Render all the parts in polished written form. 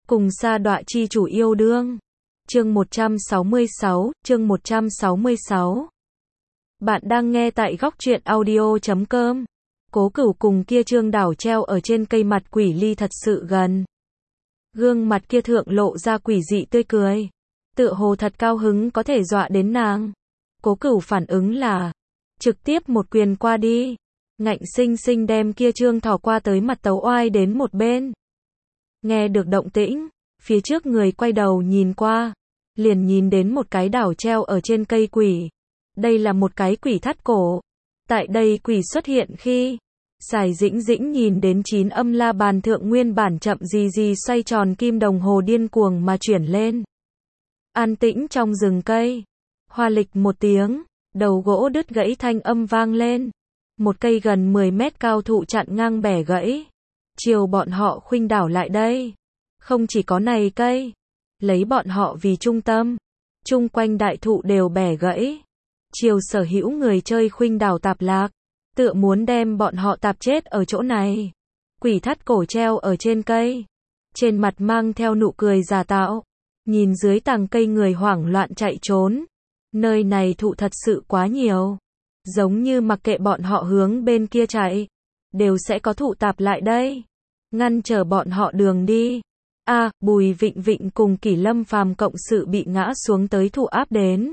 Cùng sa đọa chi chủ yêu đương. Chương 166. Bạn đang nghe tại góc truyện audio.com. Cố Cửu cùng kia Trương Đảo treo ở trên cây mặt quỷ ly thật sự gần. Gương mặt kia thượng lộ ra quỷ dị tươi cười. Tựa hồ thật cao hứng có thể dọa đến nàng. Cố Cửu phản ứng là trực tiếp một quyền qua đi. Ngạnh sinh sinh đem kia Trương thò qua tới mặt tấu oai đến một bên. Nghe được động tĩnh, phía trước người quay đầu nhìn qua, liền nhìn đến một cái đảo treo ở trên cây quỷ. Đây là một cái quỷ thắt cổ. Tại đây quỷ xuất hiện khi, Sài Dĩnh Dĩnh nhìn đến 9 âm la bàn thượng nguyên bản chậm gì xoay tròn kim đồng hồ điên cuồng mà chuyển lên. An tĩnh trong rừng cây, hoa lịch một tiếng, đầu gỗ đứt gãy thanh âm vang lên. Một cây gần 10 mét cao thụ chặn ngang bẻ gãy. Chiều bọn họ khuynh đảo lại đây. Không chỉ có này cây, lấy bọn họ vì trung tâm, chung quanh đại thụ đều bẻ gãy. Chiều sở hữu người chơi khuynh đảo tạp lạc, tựa muốn đem bọn họ tạp chết ở chỗ này. Quỷ thắt cổ treo ở trên cây, trên mặt mang theo nụ cười giả tạo, nhìn dưới tàng cây người hoảng loạn chạy trốn. Nơi này thụ thật sự quá nhiều, giống như mặc kệ bọn họ hướng bên kia chạy, đều sẽ có thụ tạp lại đây, ngăn trở bọn họ đường đi. Bùi Vịnh Vịnh cùng Kỷ Lâm Phàm cộng sự bị ngã xuống tới thụ áp đến.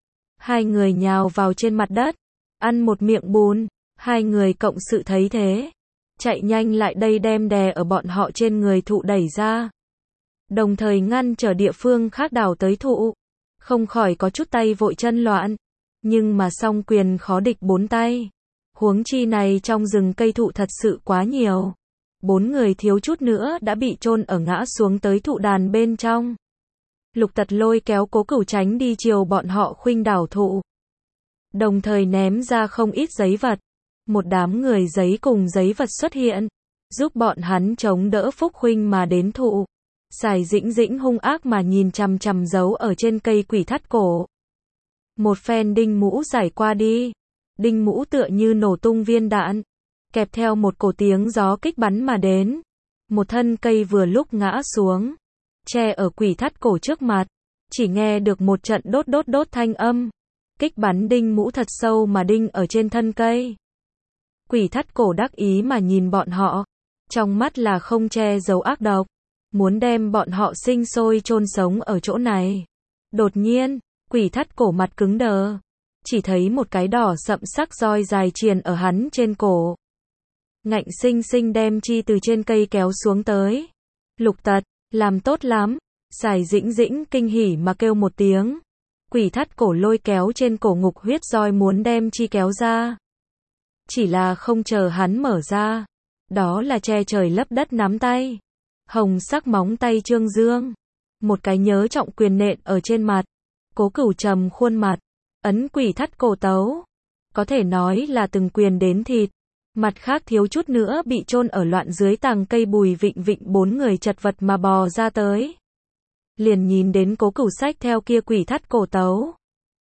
Hai người nhào vào trên mặt đất, ăn một miệng bùn. Hai người cộng sự thấy thế, chạy nhanh lại đây đem đè ở bọn họ trên người thụ đẩy ra, đồng thời ngăn trở địa phương khác đảo tới thụ. Không khỏi có chút tay vội chân loạn, nhưng mà song quyền khó địch bốn tay. Huống chi này trong rừng cây thụ thật sự quá nhiều. 4 người thiếu chút nữa đã bị chôn ở ngã xuống tới thụ đàn bên trong. Lục Tật lôi kéo Cố Cửu tránh đi chiều bọn họ khuynh đảo thụ, đồng thời ném ra không ít giấy vật. Một đám người giấy cùng giấy vật xuất hiện, giúp bọn hắn chống đỡ phúc khuynh mà đến thụ. Sài Dĩnh Dĩnh hung ác mà nhìn chằm chằm giấu ở trên cây quỷ thắt cổ. Một phen đinh mũ giải qua đi, đinh mũ tựa như nổ tung viên đạn, kẹp theo một cổ tiếng gió kích bắn mà đến. Một thân cây vừa lúc ngã xuống, che ở quỷ thắt cổ trước mặt, chỉ nghe được một trận đốt thanh âm. Kích bắn đinh mũ thật sâu mà đinh ở trên thân cây. Quỷ thắt cổ đắc ý mà nhìn bọn họ, trong mắt là không che giấu ác độc, muốn đem bọn họ sinh sôi chôn sống ở chỗ này. Đột nhiên, quỷ thắt cổ mặt cứng đờ, chỉ thấy một cái đỏ sậm sắc roi dài triền ở hắn trên cổ. Ngạnh sinh sinh đem chi từ trên cây kéo xuống tới. Lục Tật, làm tốt lắm. Sài Dĩnh Dĩnh kinh hỉ mà kêu một tiếng. Quỷ thắt cổ lôi kéo trên cổ ngục huyết roi muốn đem chi kéo ra. Chỉ là không chờ hắn mở ra, đó là che trời lấp đất nắm tay. Hồng sắc móng tay trương dương, một cái nhớ trọng quyền nện ở trên mặt. Cố Cửu trầm khuôn mặt, ấn quỷ thắt cổ tấu, có thể nói là từng quyền đến thịt. Mặt khác thiếu chút nữa bị chôn ở loạn dưới tàng cây Bùi Vịnh Vịnh 4 người chật vật mà bò ra tới. Liền nhìn đến Cố Cửu xách theo kia quỷ thắt cổ tấu.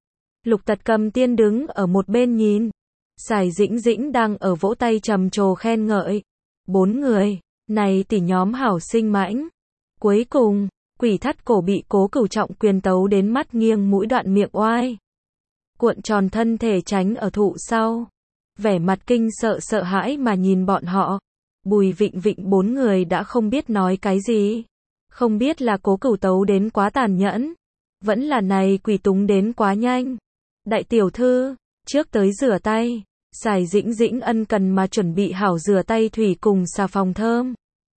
Lục Tật cầm tiên đứng ở một bên nhìn. Sài Dĩnh Dĩnh đang ở vỗ tay trầm trồ khen ngợi. 4 người, này tỷ nhóm hảo sinh mãnh. Cuối cùng, quỷ thắt cổ bị Cố Cửu trọng quyền tấu đến mắt nghiêng mũi đoạn miệng oai. Cuộn tròn thân thể tránh ở thụ sau. Vẻ mặt kinh sợ hãi mà nhìn bọn họ. Bùi Vịnh Vịnh 4 người đã không biết nói cái gì. Không biết là Cố Cửu tấu đến quá tàn nhẫn, vẫn là này quỷ túng đến quá nhanh. Đại tiểu thư, trước tới rửa tay. Sài Dĩnh Dĩnh ân cần mà chuẩn bị hảo rửa tay thủy cùng xà phòng thơm.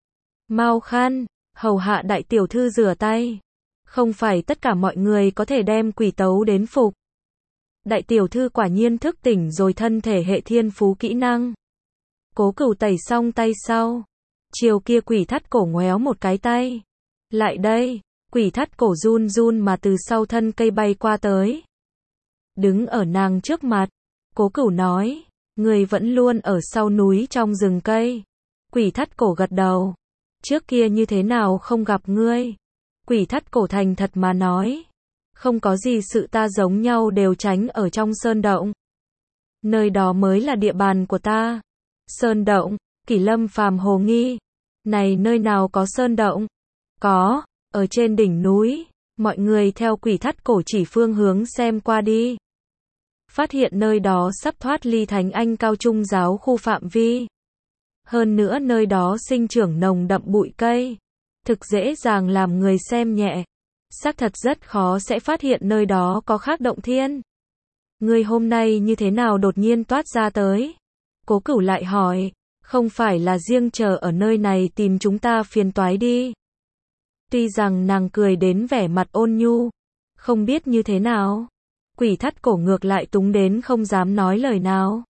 Mau khăn, hầu hạ đại tiểu thư rửa tay. Không phải tất cả mọi người có thể đem quỷ tấu đến phục. Đại tiểu thư quả nhiên thức tỉnh rồi thân thể hệ thiên phú kỹ năng. Cố Cửu tẩy xong tay sau, chiều kia quỷ thắt cổ ngoéo một cái tay. Lại đây, quỷ thắt cổ run run mà từ sau thân cây bay qua tới. Đứng ở nàng trước mặt, Cố Cửu nói, người vẫn luôn ở sau núi trong rừng cây. Quỷ thắt cổ gật đầu. Trước kia như thế nào không gặp ngươi? Quỷ thắt cổ thành thật mà nói. Không có gì sự, ta giống nhau đều tránh ở trong sơn động. Nơi đó mới là địa bàn của ta. Sơn động, Kỷ Lâm Phàm hồ nghi. Này nơi nào có sơn động? Có, ở trên đỉnh núi. Mọi người theo quỷ thắt cổ chỉ phương hướng xem qua đi. Phát hiện nơi đó sắp thoát ly Thánh Anh Cao Trung giáo khu phạm vi. Hơn nữa nơi đó sinh trưởng nồng đậm bụi cây. Thực dễ dàng làm người xem nhẹ. Xác thật rất khó sẽ phát hiện nơi đó có khác động thiên. Ngươi hôm nay như thế nào đột nhiên toát ra tới? Cố Cửu lại hỏi, không phải là riêng chờ ở nơi này tìm chúng ta phiền toái đi. Tuy rằng nàng cười đến vẻ mặt ôn nhu, không biết như thế nào. Quỷ thắt cổ ngược lại túng đến không dám nói lời nào.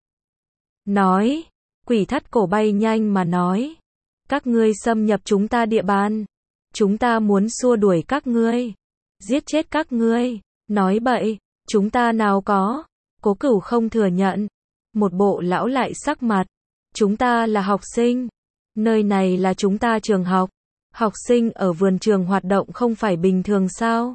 Nói, quỷ thắt cổ bay nhanh mà nói. Các ngươi xâm nhập chúng ta địa bàn. Chúng ta muốn xua đuổi các ngươi. Giết chết các ngươi. Nói bậy, chúng ta nào có. Cố Cửu không thừa nhận. Một bộ lão lại sắc mặt. Chúng ta là học sinh. Nơi này là chúng ta trường học. Học sinh ở vườn trường hoạt động không phải bình thường sao?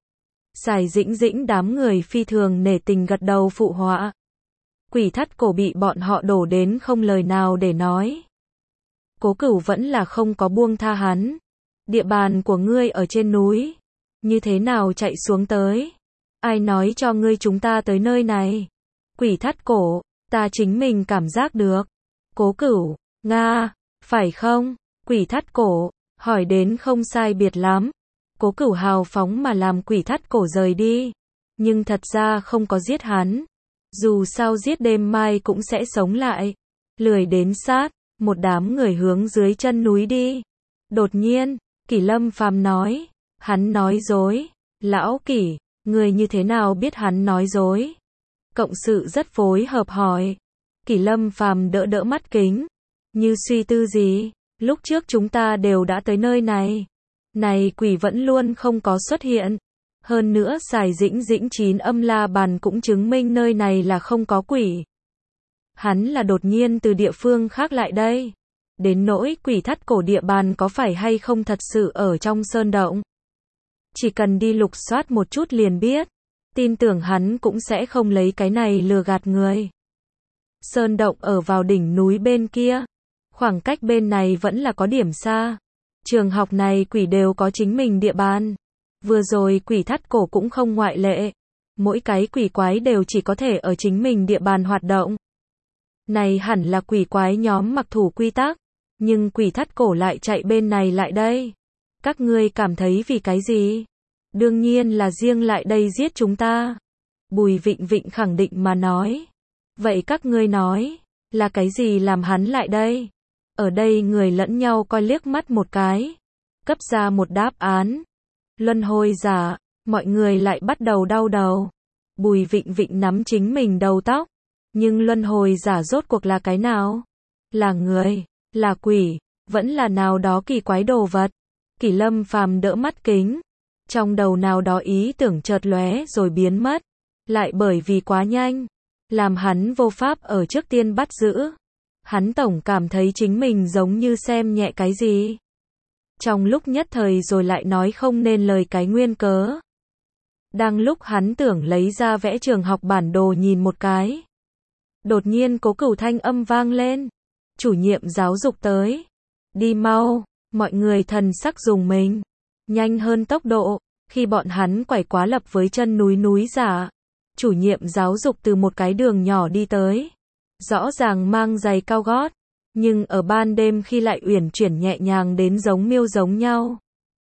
Sài Dĩnh Dĩnh đám người phi thường nể tình gật đầu phụ họa. Quỷ thắt cổ bị bọn họ đổ đến không lời nào để nói. Cố Cửu vẫn là không có buông tha hắn. Địa bàn của ngươi ở trên núi. Như thế nào chạy xuống tới? Ai nói cho ngươi chúng ta tới nơi này? Quỷ thắt cổ, ta chính mình cảm giác được. Cố Cửu, Nga, phải không? Quỷ thắt cổ, hỏi đến không sai biệt lắm. Cố Cửu hào phóng mà làm quỷ thắt cổ rời đi. Nhưng thật ra không có giết hắn. Dù sao giết đêm mai cũng sẽ sống lại. Lười đến sát, một đám người hướng dưới chân núi đi. Đột nhiên, Kỷ Lâm Phàm nói, hắn nói dối. Lão Kỷ, người như thế nào biết hắn nói dối? Cộng sự rất phối hợp hỏi. Kỷ Lâm Phàm đỡ đỡ mắt kính. Như suy tư gì? Lúc trước chúng ta đều đã tới nơi này. Này quỷ vẫn luôn không có xuất hiện. Hơn nữa Sài Dĩnh Dĩnh 9 âm la bàn cũng chứng minh nơi này là không có quỷ. Hắn là đột nhiên từ địa phương khác lại đây. Đến nỗi quỷ thắt cổ địa bàn có phải hay không thật sự ở trong sơn động. Chỉ cần đi lục soát một chút liền biết. Tin tưởng hắn cũng sẽ không lấy cái này lừa gạt người. Sơn động ở vào đỉnh núi bên kia. Khoảng cách bên này vẫn là có điểm xa. Trường học này quỷ đều có chính mình địa bàn. Vừa rồi quỷ thắt cổ cũng không ngoại lệ. Mỗi cái quỷ quái đều chỉ có thể ở chính mình địa bàn hoạt động. Này hẳn là quỷ quái nhóm mặc thủ quy tắc. Nhưng quỷ thắt cổ lại chạy bên này lại đây. Các ngươi cảm thấy vì cái gì? Đương nhiên là riêng lại đây giết chúng ta. Bùi Vịnh Vịnh khẳng định mà nói. Vậy các ngươi nói, là cái gì làm hắn lại đây? Ở đây người lẫn nhau coi liếc mắt một cái. Cấp ra một đáp án. Luân hồi giả, mọi người lại bắt đầu đau đầu. Bùi Vịnh Vịnh nắm chính mình đầu tóc. Nhưng luân hồi giả rốt cuộc là cái nào? Là người, là quỷ, vẫn là nào đó kỳ quái đồ vật. Kỷ Lâm Phàm đỡ mắt kính. Trong đầu nào đó ý tưởng chợt lóe rồi biến mất. Lại bởi vì quá nhanh. Làm hắn vô pháp ở trước tiên bắt giữ. Hắn tổng cảm thấy chính mình giống như xem nhẹ cái gì. Trong lúc nhất thời rồi lại nói không nên lời cái nguyên cớ. Đang lúc hắn tưởng lấy ra vẽ trường học bản đồ nhìn một cái. Đột nhiên Cố Cửu thanh âm vang lên. Chủ nhiệm giáo dục tới. Đi mau, mọi người thần sắc dùng mình. Nhanh hơn tốc độ, khi bọn hắn quải quá lập với chân núi giả. Chủ nhiệm giáo dục từ một cái đường nhỏ đi tới. Rõ ràng mang giày cao gót. Nhưng ở ban đêm khi lại uyển chuyển nhẹ nhàng đến giống miêu giống nhau.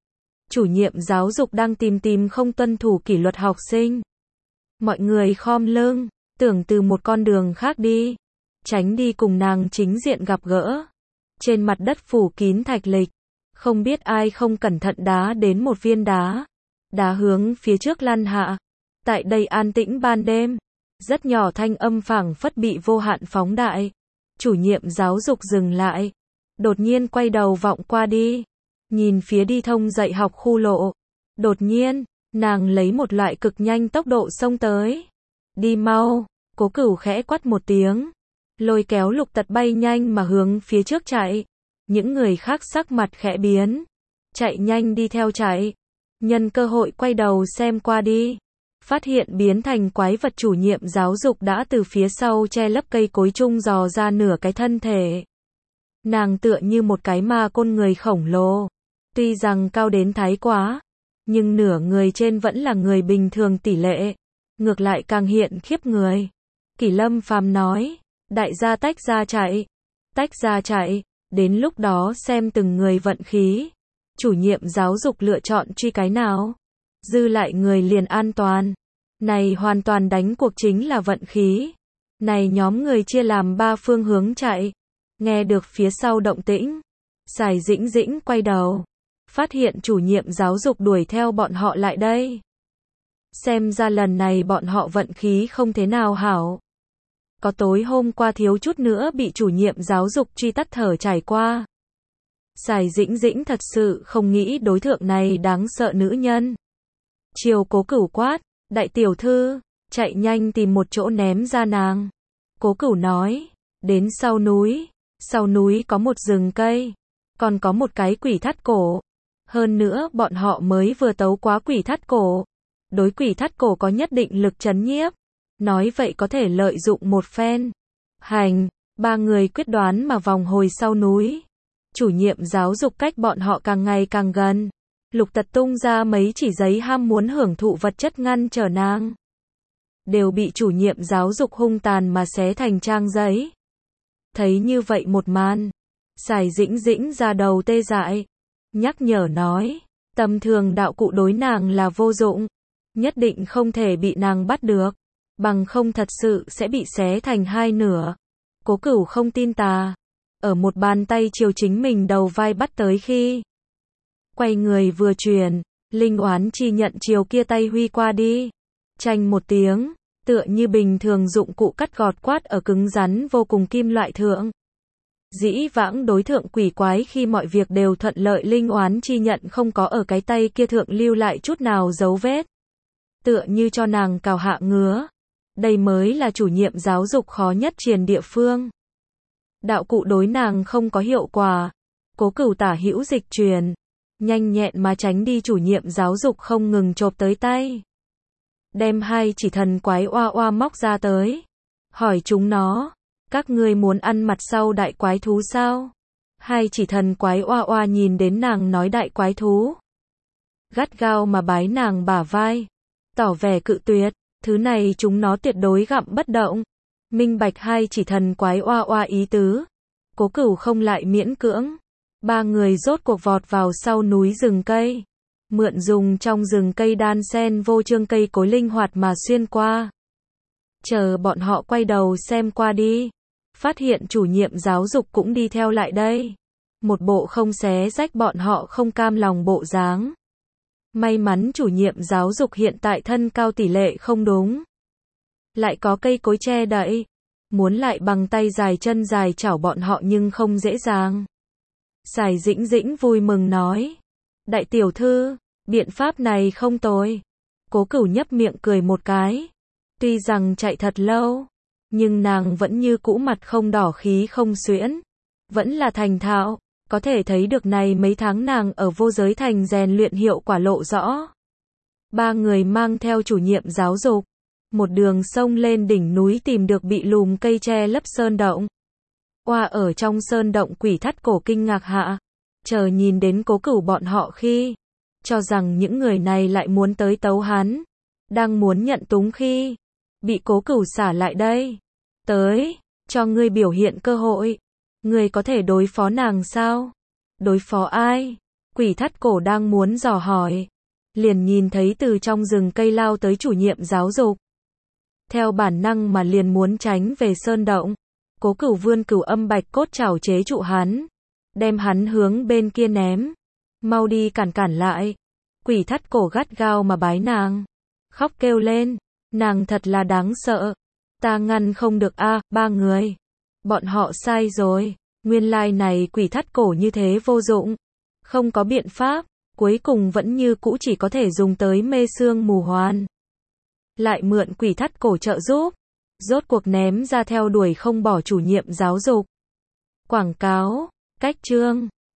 Chủ nhiệm giáo dục đang tìm không tuân thủ kỷ luật học sinh. Mọi người khom lưng, tưởng từ một con đường khác đi. Tránh đi cùng nàng chính diện gặp gỡ. Trên mặt đất phủ kín thạch lịch. Không biết ai không cẩn thận đá đến một viên đá. Đá hướng phía trước lăn hạ. Tại đây an tĩnh ban đêm. Rất nhỏ thanh âm phảng phất bị vô hạn phóng đại. Chủ nhiệm giáo dục dừng lại. Đột nhiên quay đầu vọng qua đi. Nhìn phía đi thông dạy học khu lộ. Đột nhiên, nàng lấy một loại cực nhanh tốc độ xông tới. Đi mau, Cố Cửu khẽ quát một tiếng. Lôi kéo Lục Tật bay nhanh mà hướng phía trước chạy. Những người khác sắc mặt khẽ biến. Chạy nhanh đi theo chạy. Nhân cơ hội quay đầu xem qua đi. Phát hiện biến thành quái vật chủ nhiệm giáo dục đã từ phía sau che lấp cây cối chung dò ra nửa cái thân thể. Nàng tựa như một cái ma côn người khổng lồ. Tuy rằng cao đến thái quá, nhưng nửa người trên vẫn là người bình thường tỷ lệ, ngược lại càng hiện khiếp người. Kỷ Lâm Phàm nói, đại gia tách ra chạy, đến lúc đó xem từng người vận khí. Chủ nhiệm giáo dục lựa chọn truy cái nào, dư lại người liền an toàn. Này hoàn toàn đánh cuộc chính là vận khí. Này nhóm người chia làm 3 phương hướng chạy. Nghe được phía sau động tĩnh, Sài Dĩnh Dĩnh quay đầu, phát hiện chủ nhiệm giáo dục đuổi theo bọn họ lại đây. Xem ra lần này bọn họ vận khí không thế nào hảo. Có tối hôm qua thiếu chút nữa bị chủ nhiệm giáo dục truy tắt thở trải qua. Sài Dĩnh Dĩnh thật sự không nghĩ đối tượng này đáng sợ nữ nhân. Chiều Cố Cửu quát, đại tiểu thư, chạy nhanh tìm một chỗ ném ra nàng. Cố Cửu nói, đến sau núi có một rừng cây, còn có một cái quỷ thắt cổ. Hơn nữa bọn họ mới vừa tấu quá quỷ thắt cổ. Đối quỷ thắt cổ có nhất định lực trấn nhiếp. Nói vậy có thể lợi dụng một phen. Hành, 3 người quyết đoán mà vòng hồi sau núi. Chủ nhiệm giáo dục cách bọn họ càng ngày càng gần. Lục Tật tung ra mấy chỉ giấy ham muốn hưởng thụ vật chất ngăn trở nàng. Đều bị chủ nhiệm giáo dục hung tàn mà xé thành trang giấy. Thấy như vậy một màn, Sài Dĩnh Dĩnh ra đầu tê dại. Nhắc nhở nói, tầm thường đạo cụ đối nàng là vô dụng. Nhất định không thể bị nàng bắt được. Bằng không thật sự sẽ bị xé thành 2 nửa. Cố Cửu không tin tà. Ở một bàn tay chiều chính mình đầu vai bắt tới khi quay người vừa chuyển, linh oán chi nhận chiều kia tay huy qua đi. Chanh một tiếng, tựa như bình thường dụng cụ cắt gọt quát ở cứng rắn vô cùng kim loại thượng. Dĩ vãng đối thượng quỷ quái khi mọi việc đều thuận lợi, linh oán chi nhận không có ở cái tay kia thượng lưu lại chút nào dấu vết. Tựa như cho nàng cào hạ ngứa. Đây mới là chủ nhiệm giáo dục khó nhất triền địa phương. Đạo cụ đối nàng không có hiệu quả. Cố Cửu tả hữu dịch truyền, nhanh nhẹn mà tránh đi chủ nhiệm giáo dục không ngừng chộp tới tay. Đem 2 chỉ thần quái oa oa móc ra tới. Hỏi chúng nó, các ngươi muốn ăn mặt sau đại quái thú sao? 2 chỉ thần quái oa oa nhìn đến nàng nói đại quái thú. Gắt gao mà bái nàng bả vai. Tỏ vẻ cự tuyệt, thứ này chúng nó tuyệt đối gặm bất động. Minh bạch 2 chỉ thần quái oa oa ý tứ. Cố Cửu không lại miễn cưỡng. 3 người rốt cuộc vọt vào sau núi rừng cây. Mượn dùng trong rừng cây đan sen vô chương cây cối linh hoạt mà xuyên qua. Chờ bọn họ quay đầu xem qua đi. Phát hiện chủ nhiệm giáo dục cũng đi theo lại đây. Một bộ không xé rách bọn họ không cam lòng bộ dáng. May mắn chủ nhiệm giáo dục hiện tại thân cao tỷ lệ không đúng. Lại có cây cối che đậy. Muốn lại bằng tay dài chân dài chảo bọn họ nhưng không dễ dàng. Sài Dĩnh Dĩnh vui mừng nói. Đại tiểu thư, biện pháp này không tồi. Cố Cửu nhấp miệng cười một cái. Tuy rằng chạy thật lâu, nhưng nàng vẫn như cũ mặt không đỏ khí không xuyễn. Vẫn là thành thạo. Có thể thấy được này mấy tháng nàng ở vô giới thành rèn luyện hiệu quả lộ rõ. 3 người mang theo chủ nhiệm giáo dục. Một đường sông lên đỉnh núi tìm được bị lùm cây che lấp sơn động. Oa ở trong sơn động quỷ thắt cổ kinh ngạc hạ. Chờ nhìn đến Cố Cửu bọn họ khi. Cho rằng những người này lại muốn tới tấu hắn. Đang muốn nhận túng khi. Bị Cố Cửu xả lại đây. Tới, cho ngươi biểu hiện cơ hội. Ngươi có thể đối phó nàng sao? Đối phó ai? Quỷ thắt cổ đang muốn dò hỏi. Liền nhìn thấy từ trong rừng cây lao tới chủ nhiệm giáo dục. Theo bản năng mà liền muốn tránh về sơn động. Cố Cửu vươn cửu âm bạch cốt chảo chế trụ hắn. Đem hắn hướng bên kia ném. Mau đi cản lại. Quỷ thắt cổ gắt gao mà bái nàng. Khóc kêu lên. Nàng thật là đáng sợ. Ta ngăn không được a, 3 người. Bọn họ sai rồi. Nguyên lai này quỷ thắt cổ như thế vô dụng. Không có biện pháp. Cuối cùng vẫn như cũ chỉ có thể dùng tới mê sương mù hoàn. Lại mượn quỷ thắt cổ trợ giúp. Rốt cuộc ném ra theo đuổi không bỏ chủ nhiệm giáo dục. Quảng cáo. Cách chương.